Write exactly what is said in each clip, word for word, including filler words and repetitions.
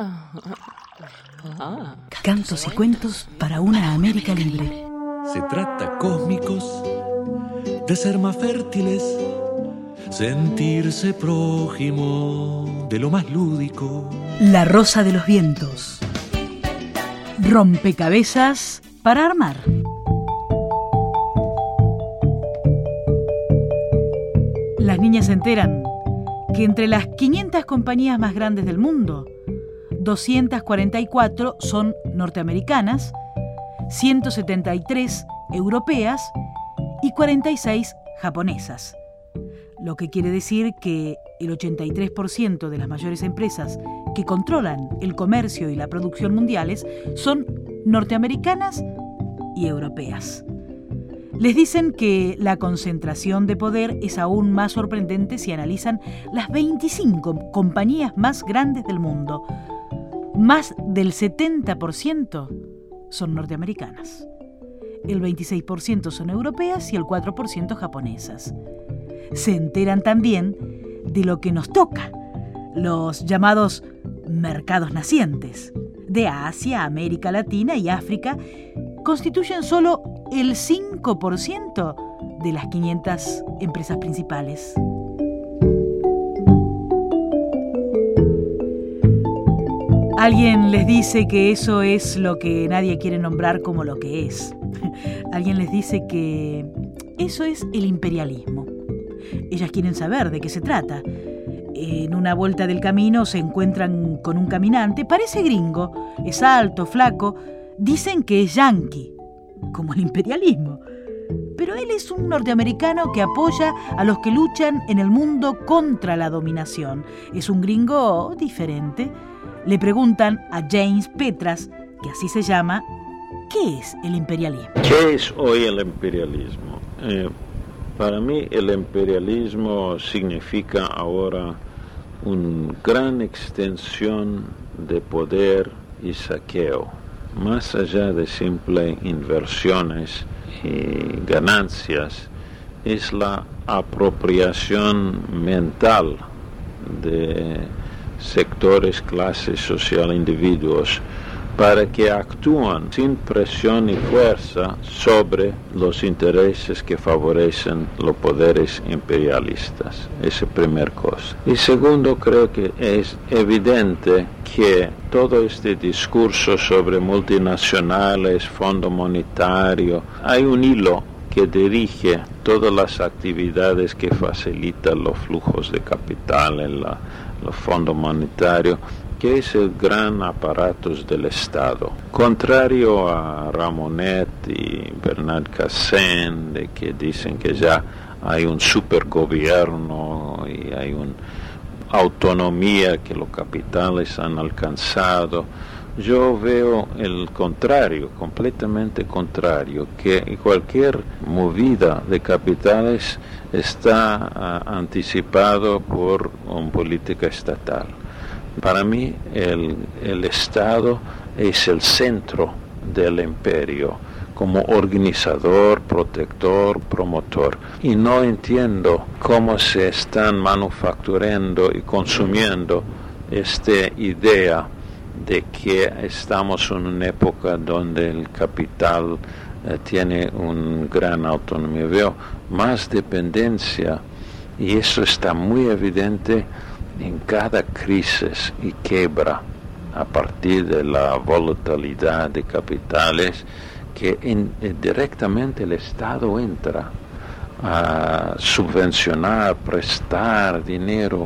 Cantos y cuentos para una América libre. Se trata, cósmicos, de ser más fértiles, sentirse prójimo de lo más lúdico. La Rosa de los Vientos. Rompecabezas para armar. Las niñas se enteran que entre las quinientas compañías más grandes del mundo, doscientas cuarenta y cuatro son norteamericanas, ciento setenta y tres europeas y cuarenta y seis japonesas. Lo que quiere decir que el ochenta y tres por ciento de las mayores empresas que controlan el comercio y la producción mundiales son norteamericanas y europeas. Les dicen que la concentración de poder es aún más sorprendente si analizan las veinticinco compañías más grandes del mundo. Más del setenta por ciento son norteamericanas. El veintiséis por ciento son europeas y el cuatro por ciento japonesas. Se enteran también de lo que nos toca, los llamados mercados nacientes. De Asia, América Latina y África constituyen solo el cinco por ciento de las quinientas empresas principales. Alguien les dice que eso es lo que nadie quiere nombrar como lo que es. Alguien les dice que eso es el imperialismo. Ellas quieren saber de qué se trata. En una vuelta del camino se encuentran con un caminante, parece gringo, es alto, flaco, dicen que es yanqui, como el imperialismo. Pero él es un norteamericano que apoya a los que luchan en el mundo contra la dominación. Es un gringo diferente. Le preguntan a James Petras, que así se llama, ¿qué es el imperialismo? ¿Qué es hoy el imperialismo? Eh, para mí el imperialismo significa ahora una gran extensión de poder y saqueo, más allá de simples inversiones y ganancias, es la apropiación mental de sectores, clases sociales, individuos, para que actúen sin presión y fuerza sobre los intereses que favorecen los poderes imperialistas. Esa es la primera cosa. Y segundo, creo que es evidente que todo este discurso sobre multinacionales, Fondo Monetario, hay un hilo que dirige todas las actividades que facilitan los flujos de capital en la, los fondos monetarios, que es el gran aparato del Estado. Contrario a Ramonet y Bernard Cazeneuve, de que dicen que ya hay un supergobierno y hay una autonomía que los capitales han alcanzado, yo veo el contrario, completamente contrario, que cualquier movida de capitales está uh, anticipado por una política estatal. Para mí el, el Estado es el centro del imperio, como organizador, protector, promotor. Y no entiendo cómo se están manufacturando y consumiendo esta idea de que estamos en una época donde el capital eh, tiene una gran autonomía. Veo más dependencia y eso está muy evidente en cada crisis y quiebra a partir de la volatilidad de capitales que en, eh, directamente el Estado entra a subvencionar, prestar dinero,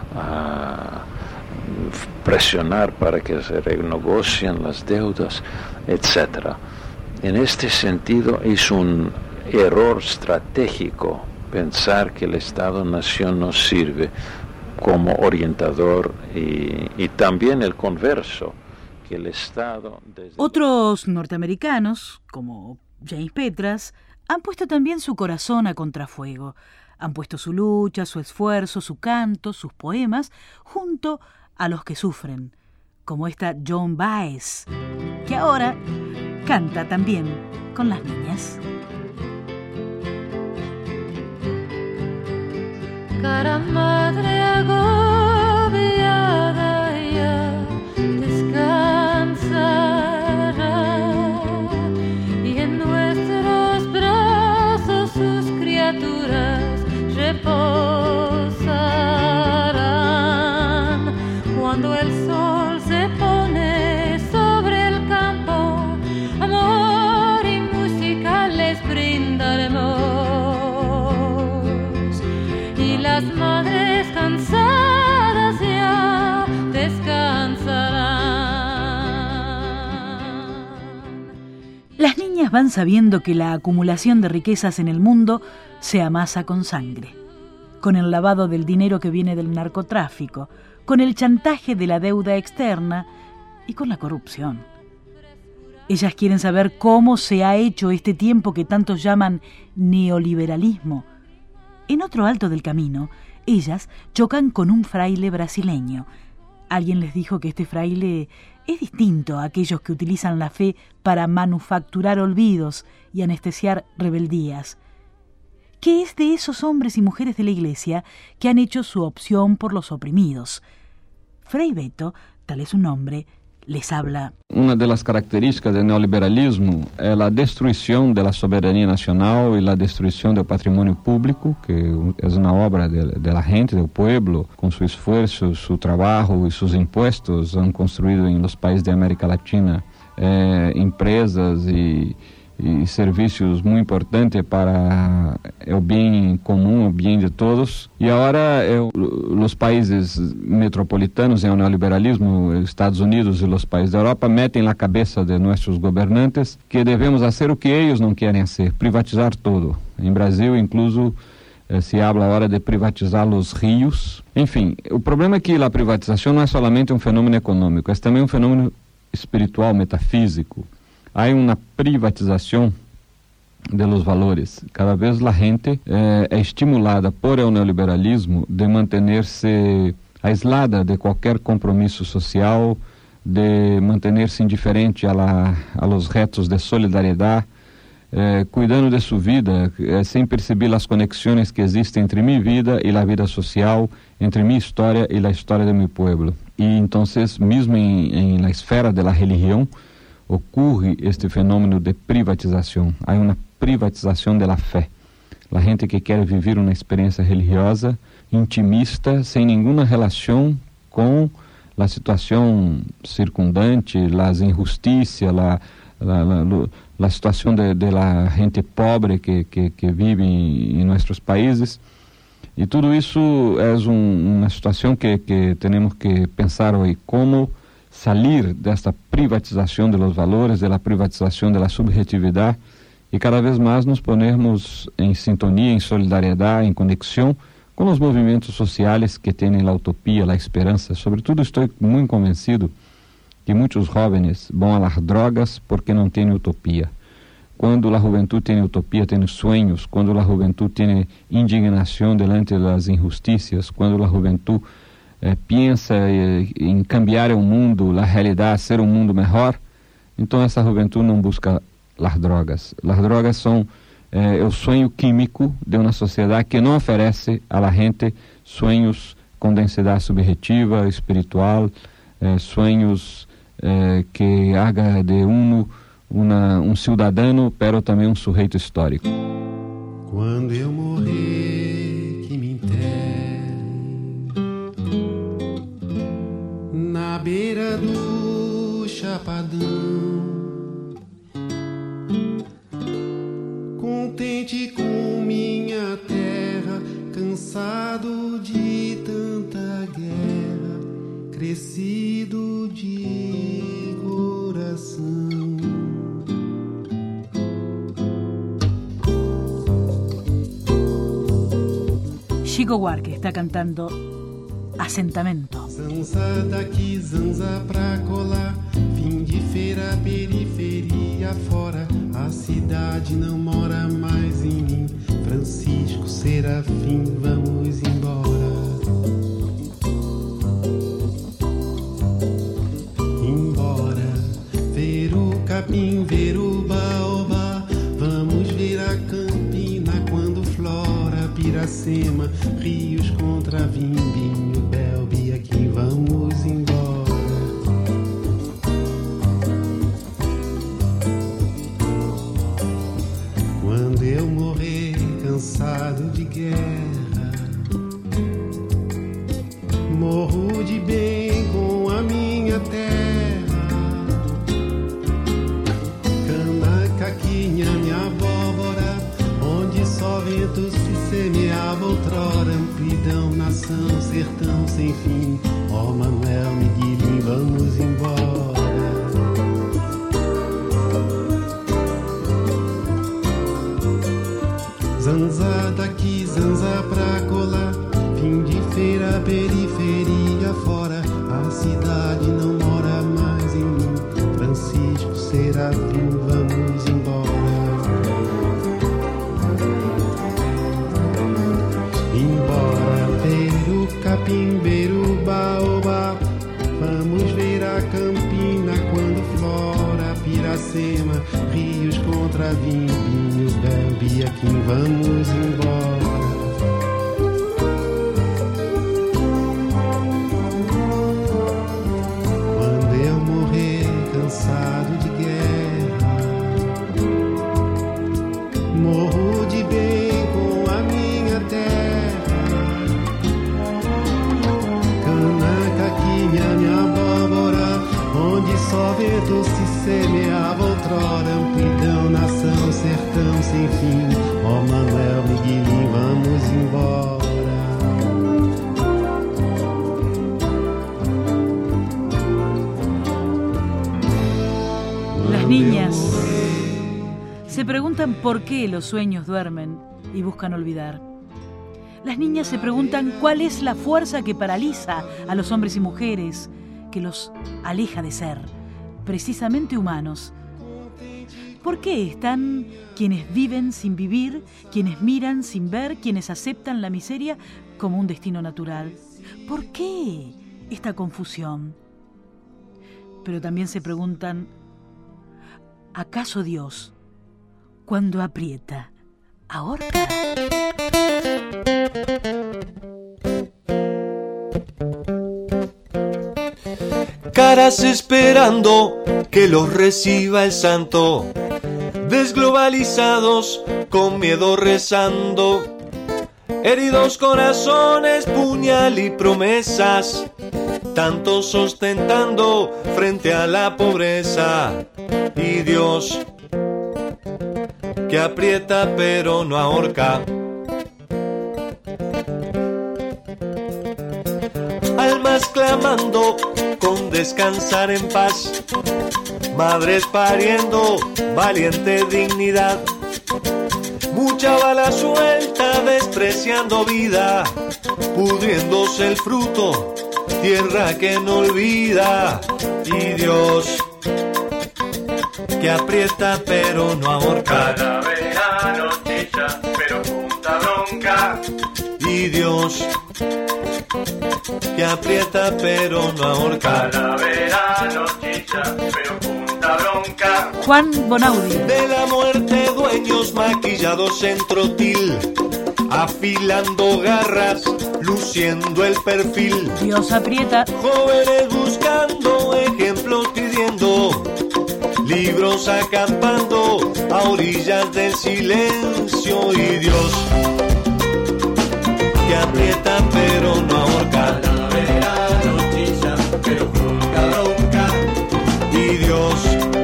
a presionar para que se renegocien las deudas, etcétera. En este sentido es un error estratégico pensar que el Estado-Nación nos sirve como orientador y, y también el converso, que el Estado... Desde... Otros norteamericanos, como James Petras, han puesto también su corazón a contrafuego. Han puesto su lucha, su esfuerzo, su canto, sus poemas, junto a los que sufren, como esta Joan Baez, que ahora canta también con las niñas. Cara madre agobiada ya, cuando el sol se pone sobre el campo, amor y música les brindaremos. Y las madres cansadas ya descansarán. Las niñas van sabiendo que la acumulación de riquezas en el mundo se amasa con sangre, con el lavado del dinero que viene del narcotráfico, con el chantaje de la deuda externa y con la corrupción. Ellas quieren saber cómo se ha hecho este tiempo que tantos llaman neoliberalismo. En otro alto del camino, ellas chocan con un fraile brasileño. Alguien les dijo que este fraile es distinto a aquellos que utilizan la fe para manufacturar olvidos y anestesiar rebeldías, que es de esos hombres y mujeres de la Iglesia que han hecho su opción por los oprimidos. Frei Beto, tal es su nombre, les habla. Una de las características del neoliberalismo es la destrucción de la soberanía nacional y la destrucción del patrimonio público, que es una obra de, de la gente, del pueblo, con su esfuerzo, su trabajo y sus impuestos han construido en los países de América Latina eh, empresas y e serviços muito importantes para o bem comum, o bem de todos. E agora eu, os países metropolitanos em o neoliberalismo, Estados Unidos e os países da Europa, metem na cabeça de nossos governantes que devemos fazer o que eles não querem fazer, privatizar tudo. Em Brasil, incluso, eh, se habla agora de privatizar os rios. Enfim, o problema é que a privatização não é somente um fenômeno econômico, é também um fenômeno espiritual, metafísico. Há uma privatização de los valores. Cada vez a gente eh, é estimulada por el neoliberalismo de manter-se aislada de qualquer compromisso social, de manter-se indiferente a, la, a los retos de solidariedade, eh, cuidando de sua vida, eh, sem perceber as conexões que existem entre minha vida e a vida social, entre minha história e a história de meu povo. E então, mesmo em, em la esfera da religião, ocorre este fenômeno de privatização. Há uma privatização da fé. A gente que quer viver uma experiência religiosa, intimista, sem nenhuma relação com a situação circundante, as injustiças, a, a, a, a situação de, de la gente pobre que, que, que vive em, em nossos países. E tudo isso é um, uma situação que, que temos que pensar hoje, como salir desta privatização de los valores, de la privatização de la subjetividade e cada vez mais nos ponermos em sintonia, em solidariedade, em conexão com os movimentos sociais que têm a utopia, a esperança. Sobretudo, estou muito convencido que muitos jovens vão às drogas porque não têm utopia. Quando a juventude tem utopia, tem sonhos. Quando a juventude tem indignação diante das injustiças, quando a juventude Eh, pensa eh, em cambiar o mundo, a realidade, ser um mundo melhor, então essa juventude não busca as drogas. As drogas são eh, o sonho químico de uma sociedade que não oferece a la gente sonhos com densidade subjetiva, espiritual, eh, sonhos eh, que haga de uno uma, um cidadão, pero também um sujeito histórico. Quando eu morrer, que me enterre na beira do chapadão, contente com minha terra, cansado de tanta guerra, crescido de coração. Chico Buarque está cantando Assentamento. Zanza daqui, zanza pra colar, fim de feira, periferia fora, a cidade não mora mais em mim. Francisco Serafim, vamos embora. Embora, ver o capim, ver o baobá, vamos ver a campina quando flora, Piracema, rios contra Vimbinho, Belbi, aqui vamos embora. Quando eu morrer cansado de guerra, morro de bem com a campina quando flora Piracema, rios contra vinhos, bebe aqui, vamos embora. Quando eu morrer cansado de guerra, morro de bem com a minha terra. Cana, caquinha, minha abóbora, onde só vento se semeava outrora. Amplidão, nação, sertão sem fim. Ó Manuel, Miguelinho, vamos embora. Las niñas se preguntan por qué los sueños duermen y buscan olvidar. Las niñas se preguntan cuál es la fuerza que paraliza a los hombres y mujeres, que los aleja de ser precisamente humanos. ¿Por qué están quienes viven sin vivir, quienes miran sin ver, quienes aceptan la miseria como un destino natural? ¿Por qué esta confusión? Pero también se preguntan, ¿acaso Dios, cuando aprieta, ahorca? Caras esperando que los reciba el santo, desglobalizados con miedo rezando, heridos corazones, puñal y promesas, tantos ostentando frente a la pobreza. Y Dios que aprieta pero no ahorca. Almas clamando con descansar en paz, madres pariendo valiente dignidad, mucha bala suelta despreciando vida, pudriéndose el fruto, tierra que no olvida. Y Dios que aprieta pero no ahorca. Calavera chilla, pero junta bronca. Y Dios que aprieta pero no ahorca. Calavera chilla, pero junta bronca. Juan Bonaudi. De la muerte dueños maquillados en trotil, afilando garras, luciendo el perfil. Dios aprieta. Jóvenes buscando ejemplos pidiendo, libros acampando a orillas del silencio. Y Dios que aprieta pero no ahorca. Calavera chilla, pero junta bronca. Y Dios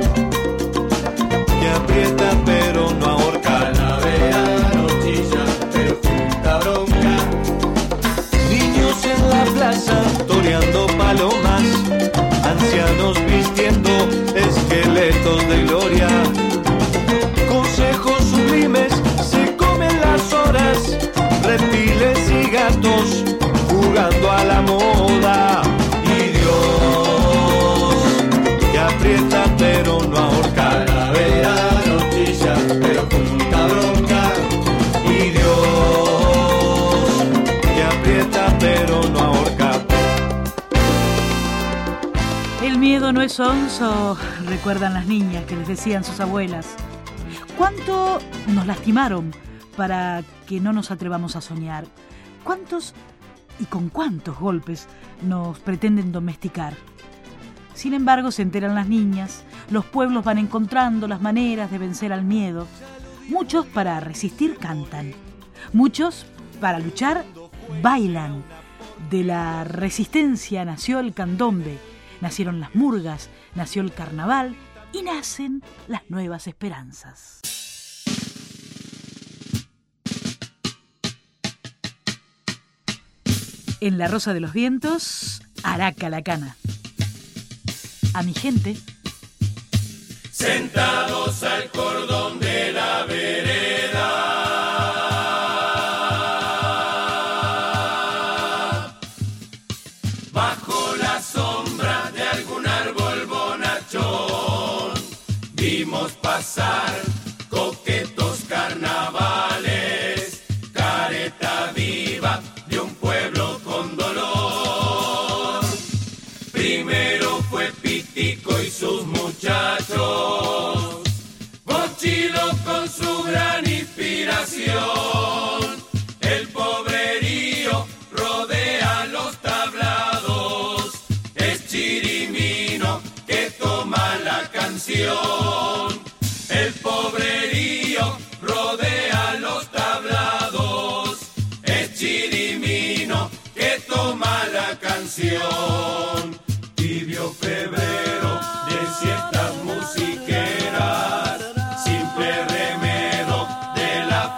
que aprieta pero no ahorca. Calavera chilla, pero junta bronca. Niños en la plaza toreando palomas, ancianos vistiendo esqueletos de gloria, consejos sublimes se comen las horas, reptiles y gatos jugando a la moda. Y Dios que aprieta pero no ahorca. Calavera chilla, pero junta bronca. Y Dios que aprieta pero no ahorca. El miedo no es sonso, recuerdan las niñas que les decían sus abuelas. ¿Cuánto nos lastimaron para que no nos atrevamos a soñar? ¿Cuántos y con cuántos golpes nos pretenden domesticar? Sin embargo, se enteran las niñas, los pueblos van encontrando las maneras de vencer al miedo. Muchos para resistir cantan, muchos para luchar bailan. De la resistencia nació el candombe, nacieron las murgas, nació el carnaval y nacen las nuevas esperanzas. En La Rosa de los Vientos, Araca la Cana. A mi gente. Sentados al cordón de la vereda, bajo la sombra de algún árbol bonachón, vimos pasar coquetos carnavales, careta viva de un pueblo con dolor. Primero fue canción. El pobrerío rodea los tablados, es Chirimino que toma la canción. Tibio febrero de siestas musiqueras, simple remedo de la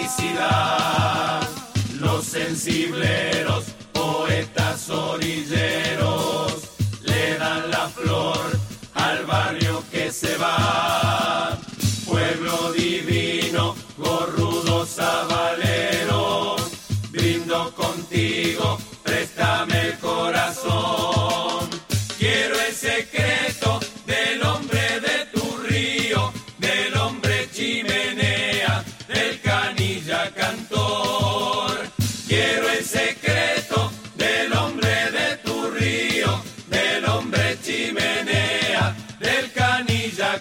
felicidad. Los sensibleros, poetas orilleros, le dan la flor al barrio que se va. Pueblo divino, gorrudo sabalero, brindo contigo, préstame el corazón. Quiero el secreto del hombre de tu río, del hombre chimenea, del canilla cantor. Quiero el secreto del hombre de tu río, del hombre chimenea, del canilla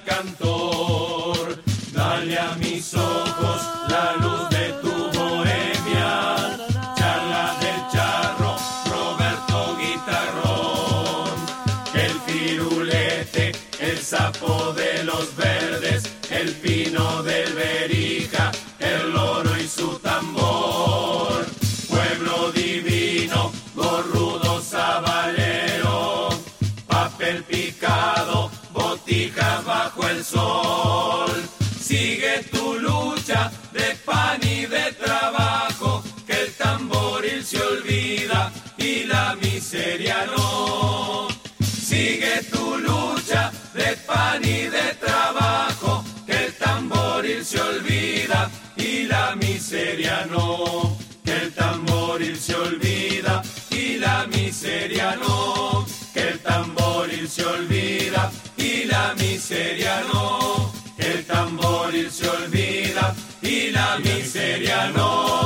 cantor. Dale a mis ojos la luz de tu bohemia, charla del charro, Roberto Guitarrón. El firulete, el sapo de los verdes, el pino del Berija, el loro y su tambor. Pueblo divino, gorrudo sabalero, papel picado, botijas bajo el sol. Sigue tu lucha de pan y de trabajo, que el tamboril se olvida y la miseria no. Sigue tu lucha de pan y de trabajo, que el tamboril se olvida y la miseria no. Que el tamboril se olvida y la miseria no. Que el tamboril se olvida y la miseria no. Que el tamboril se olvida y la miseria no.